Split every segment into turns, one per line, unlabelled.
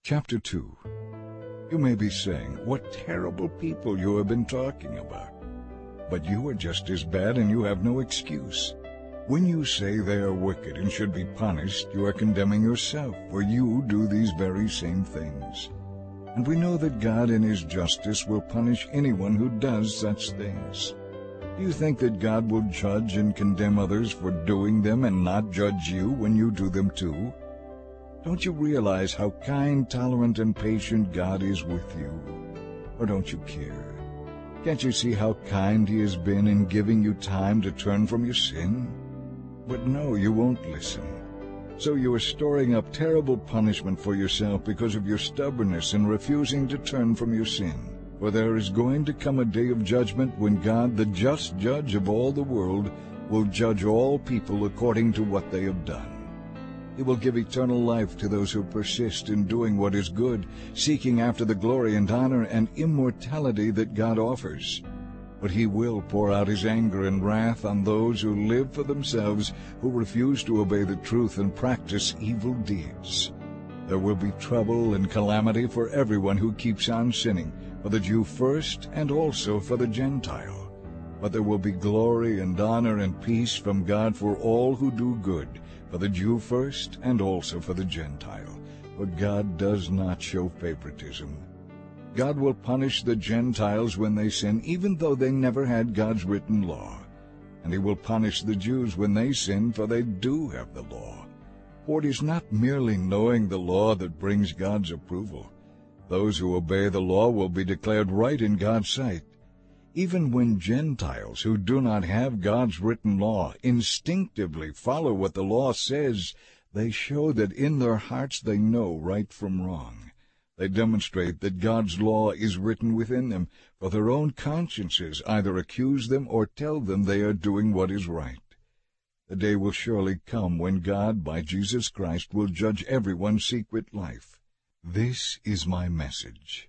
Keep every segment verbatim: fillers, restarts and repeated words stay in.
Chapter two. You may be saying, what terrible people you have been talking about. But you are just as bad, and you have no excuse. When you say they are wicked and should be punished, you are condemning yourself, for you do these very same things. And we know that God in His justice will punish anyone who does such things. Do you think that God will judge and condemn others for doing them and not judge you when you do them too? Don't you realize how kind, tolerant, and patient God is with you? Or don't you care? Can't you see how kind He has been in giving you time to turn from your sin? But no, you won't listen. So you are storing up terrible punishment for yourself because of your stubbornness in refusing to turn from your sin. For there is going to come a day of judgment when God, the just judge of all the world, will judge all people according to what they have done. He will give eternal life to those who persist in doing what is good, seeking after the glory and honor and immortality that God offers. But He will pour out His anger and wrath on those who live for themselves, who refuse to obey the truth and practice evil deeds. There will be trouble and calamity for everyone who keeps on sinning, for the Jew first and also for the Gentile. But there will be glory and honor and peace from God for all who do good, for the Jew first and also for the Gentile. For God does not show favoritism. God will punish the Gentiles when they sin, even though they never had God's written law. And He will punish the Jews when they sin, for they do have the law. For it is not merely knowing the law that brings God's approval. Those who obey the law will be declared right in God's sight. Even when Gentiles who do not have God's written law instinctively follow what the law says, they show that in their hearts they know right from wrong. They demonstrate that God's law is written within them, for their own consciences either accuse them or tell them they are doing what is right. The day will surely come when God, by Jesus Christ, will judge everyone's secret life. This is my message.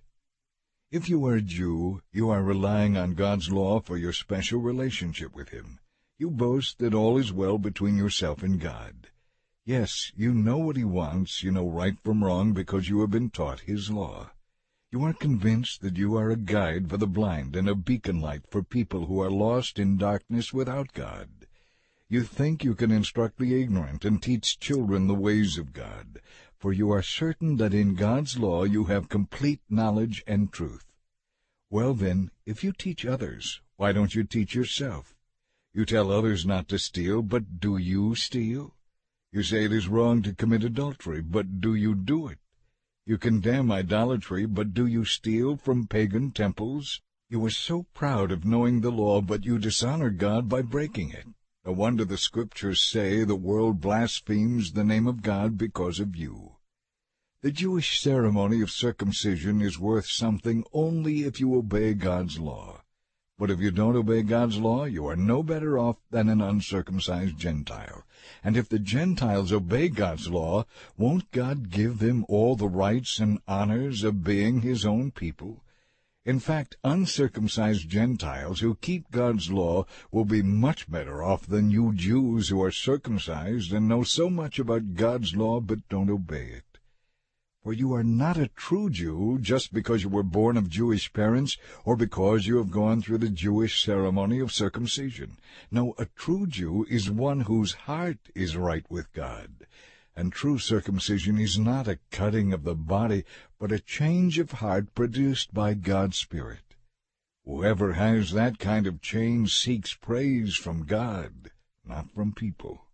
If you are a Jew, you are relying on God's law for your special relationship with Him. You boast that all is well between yourself and God. Yes, you know what He wants, you know right from wrong because you have been taught His law. You are convinced that you are a guide for the blind and a beacon light for people who are lost in darkness without God. You think you can instruct the ignorant and teach children the ways of God, for you are certain that in God's law you have complete knowledge and truth. Well then, if you teach others, why don't you teach yourself? You tell others not to steal, but do you steal? You say it is wrong to commit adultery, but do you do it? You condemn idolatry, but do you steal from pagan temples? You are so proud of knowing the law, but you dishonor God by breaking it. No wonder the Scriptures say the world blasphemes the name of God because of you. The Jewish ceremony of circumcision is worth something only if you obey God's law. But if you don't obey God's law, you are no better off than an uncircumcised Gentile. And if the Gentiles obey God's law, won't God give them all the rights and honors of being His own people? In fact, uncircumcised Gentiles who keep God's law will be much better off than you Jews who are circumcised and know so much about God's law but don't obey it. For you are not a true Jew just because you were born of Jewish parents or because you have gone through the Jewish ceremony of circumcision. No, a true Jew is one whose heart is right with God. And true circumcision is not a cutting of the body, but a change of heart produced by God's Spirit. Whoever has that kind of change seeks praise from God, not from people.